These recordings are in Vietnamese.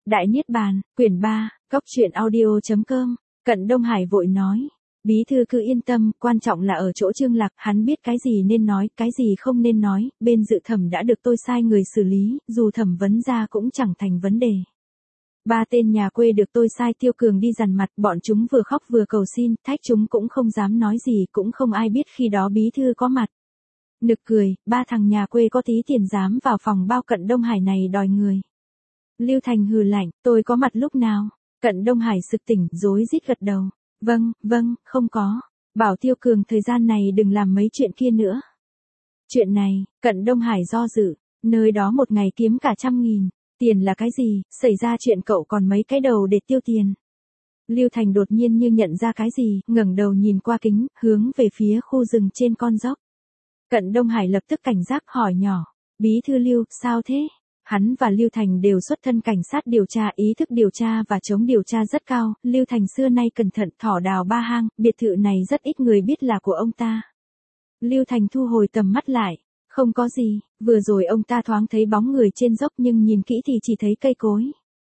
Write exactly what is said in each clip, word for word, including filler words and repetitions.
Đại Niết Bàn, quyển ba, Cóc truyện audio chấm com, Cận Đông Hải vội nói. Bí thư cứ yên tâm, quan trọng là ở chỗ Trương Lạc, hắn biết cái gì nên nói, cái gì không nên nói, bên dự thẩm đã được tôi sai người xử lý, dù thẩm vấn ra cũng chẳng thành vấn đề. Ba tên nhà quê được tôi sai Tiêu Cường đi dằn mặt, bọn chúng vừa khóc vừa cầu xin, thách chúng cũng không dám nói gì, cũng không ai biết khi đó bí thư có mặt. Nực cười, ba thằng nhà quê có tí tiền dám vào phòng bao Cận Đông Hải này đòi người. Lưu Thành hừ lạnh, tôi có mặt lúc nào? Cận Đông Hải sực tỉnh, rối rít gật đầu. Vâng, vâng, không có. Bảo Tiêu Cường thời gian này đừng làm mấy chuyện kia nữa. Chuyện này, Cận Đông Hải do dự, nơi đó một ngày kiếm cả trăm nghìn. Tiền là cái gì, xảy ra chuyện cậu còn mấy cái đầu để tiêu tiền. Lưu Thành đột nhiên như nhận ra cái gì, ngẩng đầu nhìn qua kính, hướng về phía khu rừng trên con dốc. Cận Đông Hải lập tức cảnh giác hỏi nhỏ, bí thư Lưu, sao thế? Hắn và Lưu Thành đều xuất thân cảnh sát điều tra, ý thức điều tra và chống điều tra rất cao, Lưu Thành xưa nay cẩn thận thỏ đào ba hang, biệt thự này rất ít người biết là của ông ta. Lưu Thành thu hồi tầm mắt lại, không có gì, vừa rồi ông ta thoáng thấy bóng người trên dốc nhưng nhìn kỹ thì chỉ thấy cây cối.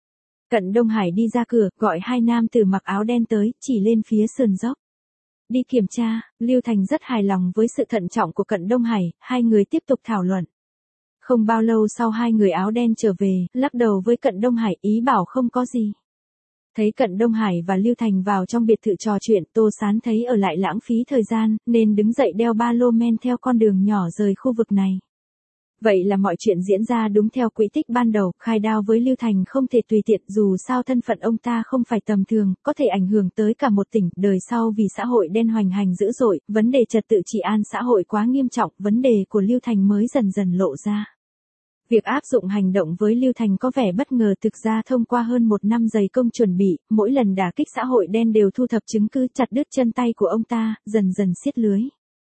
Cận Đông Hải đi ra cửa, gọi hai nam tử mặc áo đen tới, chỉ lên phía sườn dốc. Đi kiểm tra, Lưu Thành rất hài lòng với sự thận trọng của Cận Đông Hải, hai người tiếp tục thảo luận. Không bao lâu sau hai người áo đen trở về, lắc đầu với Cận Đông Hải ý bảo không có gì. Thấy Cận Đông Hải và Lưu Thành vào trong biệt thự trò chuyện, Tô Sán thấy ở lại lãng phí thời gian, nên đứng dậy đeo ba lô men theo con đường nhỏ rời khu vực này. Vậy là mọi chuyện diễn ra đúng theo quỹ tích ban đầu, khai đao với Lưu Thành không thể tùy tiện dù sao thân phận ông ta không phải tầm thường, có thể ảnh hưởng tới cả một tỉnh, đời sau vì xã hội đen hoành hành dữ dội, vấn đề trật tự trị an xã hội quá nghiêm trọng, vấn đề của Lưu Thành mới dần dần lộ ra. Việc áp dụng hành động với Lưu Thành có vẻ bất ngờ, thực ra thông qua hơn một năm dày công chuẩn bị, mỗi lần đả kích xã hội đen đều thu thập chứng cứ chặt đứt chân tay của ông ta, dần dần xiết lưới.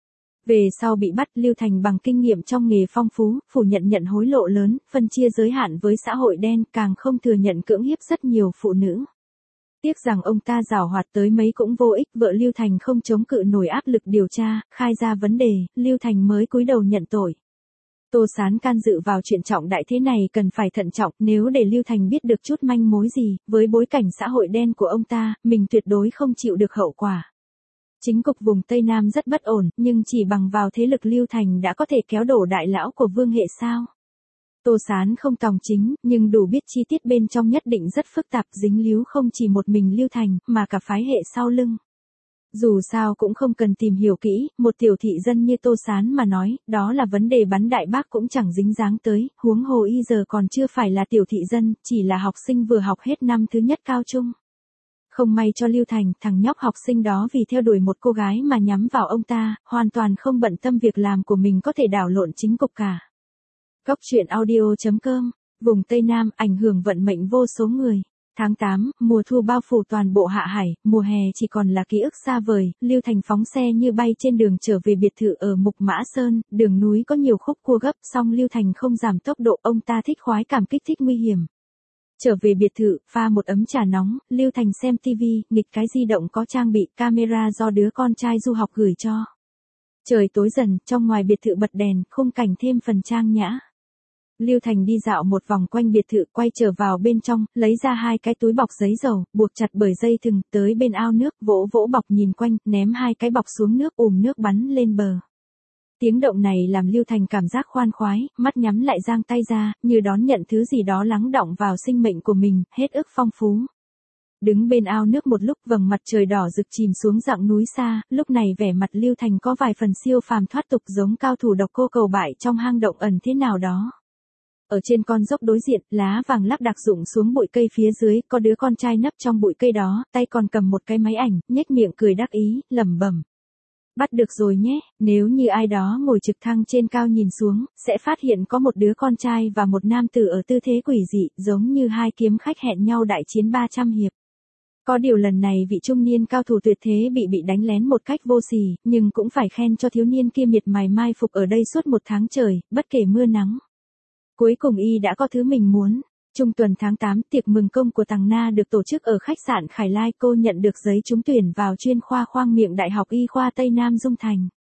Về sau bị bắt, Lưu Thành bằng kinh nghiệm trong nghề phong phú, phủ nhận nhận hối lộ lớn, phân chia giới hạn với xã hội đen, càng không thừa nhận cưỡng hiếp rất nhiều phụ nữ. Tiếc rằng ông ta giảo hoạt tới mấy cũng vô ích, vợ Lưu Thành không chống cự nổi áp lực điều tra, khai ra vấn đề, Lưu Thành mới cúi đầu nhận tội. Tô Sán can dự vào chuyện trọng đại thế này cần phải thận trọng, nếu để Lưu Thành biết được chút manh mối gì, với bối cảnh xã hội đen của ông ta, mình tuyệt đối không chịu được hậu quả. Chính cục vùng Tây Nam rất bất ổn, nhưng chỉ bằng vào thế lực Lưu Thành đã có thể kéo đổ đại lão của Vương Hệ sao? Tô Sán không tòng chính, nhưng đủ biết chi tiết bên trong nhất định rất phức tạp, dính líu không chỉ một mình Lưu Thành, mà cả phái hệ sau lưng. Dù sao cũng không cần tìm hiểu kỹ, một tiểu thị dân như Tô Sán mà nói, đó là vấn đề bắn đại bác cũng chẳng dính dáng tới, huống hồ y giờ còn chưa phải là tiểu thị dân, chỉ là học sinh vừa học hết năm thứ nhất cao trung. Không may cho Lưu Thành, thằng nhóc học sinh đó vì theo đuổi một cô gái mà nhắm vào ông ta, hoàn toàn không bận tâm việc làm của mình có thể đảo lộn chính cục cả. Cóc truyện audio chấm com, vùng Tây Nam ảnh hưởng vận mệnh vô số người. Tháng tám, mùa thu bao phủ toàn bộ Hạ Hải, mùa hè chỉ còn là ký ức xa vời, Lưu Thành phóng xe như bay trên đường trở về biệt thự ở Mục Mã Sơn, đường núi có nhiều khúc cua gấp, song Lưu Thành không giảm tốc độ, ông ta thích khoái cảm kích thích nguy hiểm. Trở về biệt thự, pha một ấm trà nóng, Lưu Thành xem tivi, nghịch cái di động có trang bị camera do đứa con trai du học gửi cho. Trời tối dần, trong ngoài biệt thự bật đèn, khung cảnh thêm phần trang nhã. Lưu Thành đi dạo một vòng quanh biệt thự, quay trở vào bên trong, lấy ra hai cái túi bọc giấy dầu, buộc chặt bởi dây thừng, tới bên ao nước, vỗ vỗ bọc nhìn quanh, ném hai cái bọc xuống nước, ùm nước bắn lên bờ. Tiếng động này làm Lưu Thành cảm giác khoan khoái, mắt nhắm lại giang tay ra, như đón nhận thứ gì đó lắng đọng vào sinh mệnh của mình, hết ức phong phú. Đứng bên ao nước một lúc, vầng mặt trời đỏ rực chìm xuống dặng núi xa, lúc này vẻ mặt Lưu Thành có vài phần siêu phàm thoát tục, giống cao thủ độc cô cầu bại trong hang động ẩn thế nào đó. Ở trên con dốc đối diện, lá vàng lác đác rụng xuống bụi cây phía dưới, có đứa con trai nấp trong bụi cây đó, tay còn cầm một cái máy ảnh, nhếch miệng cười đắc ý, lẩm bẩm. Bắt được rồi nhé, nếu như ai đó ngồi trực thăng trên cao nhìn xuống, sẽ phát hiện có một đứa con trai và một nam tử ở tư thế quỷ dị, giống như hai kiếm khách hẹn nhau đại chiến ba trăm hiệp. Có điều lần này vị trung niên cao thủ tuyệt thế bị bị đánh lén một cách vô sỉ, nhưng cũng phải khen cho thiếu niên kia miệt mài mai phục ở đây suốt một tháng trời, bất kể mưa nắng. Cuối cùng y đã có thứ mình muốn. Trung tuần tháng tám, tiệc mừng công của Tằng Na được tổ chức ở khách sạn Khải Lai, cô nhận được giấy trúng tuyển vào chuyên khoa khoang miệng Đại học Y khoa Tây Nam Dung Thành.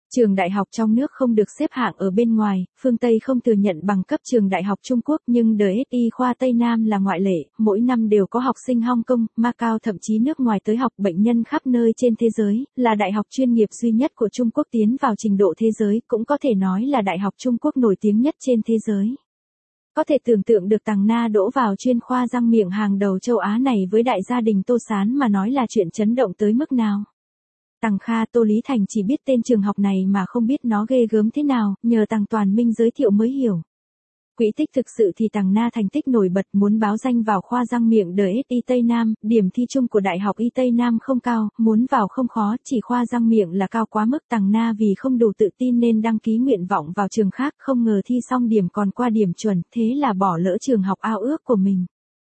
Trường đại học trong nước không được xếp hạng ở bên ngoài, phương Tây không thừa nhận bằng cấp trường đại học Trung Quốc nhưng đê ét i khoa Tây Nam là ngoại lệ, mỗi năm đều có học sinh Hong Kong, Macau thậm chí nước ngoài tới học, bệnh nhân khắp nơi trên thế giới, là đại học chuyên nghiệp duy nhất của Trung Quốc tiến vào trình độ thế giới, cũng có thể nói là đại học Trung Quốc nổi tiếng nhất trên thế giới. Có thể tưởng tượng được Tằng Na đỗ vào chuyên khoa răng miệng hàng đầu châu Á này với đại gia đình Tô Sán mà nói là chuyện chấn động tới mức nào. Tằng Kha, Tô Lý Thành chỉ biết tên trường học này mà không biết nó ghê gớm thế nào, nhờ Tằng Toàn Minh giới thiệu mới hiểu. Quỹ tích thực sự thì Tằng Na thành tích nổi bật, muốn báo danh vào khoa răng miệng đê ét i Tây Nam, điểm thi chung của Đại học Y Tây Nam không cao, muốn vào không khó, chỉ khoa răng miệng là cao quá mức. Tằng Na vì không đủ tự tin nên đăng ký nguyện vọng vào trường khác, không ngờ thi xong điểm còn qua điểm chuẩn, thế là bỏ lỡ trường học ao ước của mình.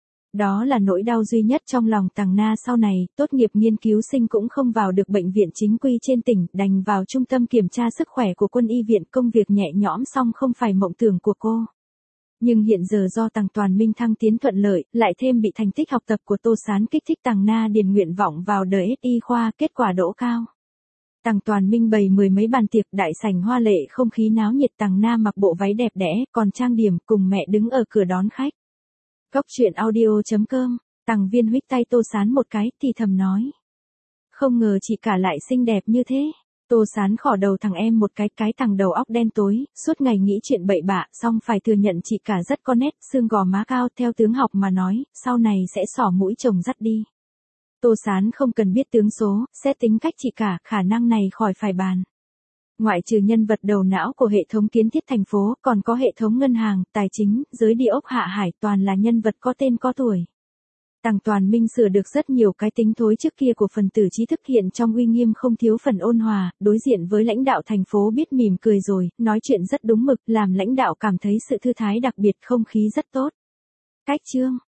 Đó là nỗi đau duy nhất trong lòng Tằng Na sau này, tốt nghiệp nghiên cứu sinh cũng không vào được bệnh viện chính quy trên tỉnh, đành vào trung tâm kiểm tra sức khỏe của quân y viện, công việc nhẹ nhõm song không phải mộng tưởng của cô. Nhưng hiện giờ do Tằng Toàn Minh thăng tiến thuận lợi, lại thêm bị thành tích học tập của Tô Sán kích thích, Tằng Na điền nguyện vọng vào đê ét i khoa, kết quả đỗ cao. Tằng Toàn Minh bày mười mấy bàn tiệc, đại sảnh hoa lệ, không khí náo nhiệt, Tằng Na mặc bộ váy đẹp đẽ, còn trang điểm, cùng mẹ đứng ở cửa đón khách. Góc truyện audio chấm com, Tằng Viên huých tay Tô Sán một cái, thì thầm nói. Không ngờ chị cả lại xinh đẹp như thế. Tô Sán khỏ đầu thằng em một cái, cái thằng đầu óc đen tối, suốt ngày nghĩ chuyện bậy bạ, song phải thừa nhận chị cả rất có nét, xương gò má cao, theo tướng học mà nói, sau này sẽ xỏ mũi chồng dắt đi. Tô Sán không cần biết tướng số, xét tính cách chị cả, khả năng này khỏi phải bàn. Ngoại trừ nhân vật đầu não của hệ thống kiến thiết thành phố, còn có hệ thống ngân hàng, tài chính, giới địa ốc hạ hải, toàn là nhân vật có tên có tuổi. Tằng Toàn Minh sửa được rất nhiều cái tính thối trước kia của phần tử trí thức, hiện trong uy nghiêm không thiếu phần ôn hòa, đối diện với lãnh đạo thành phố biết mỉm cười rồi, nói chuyện rất đúng mực, làm lãnh đạo cảm thấy sự thư thái đặc biệt, không khí rất tốt. Cách chương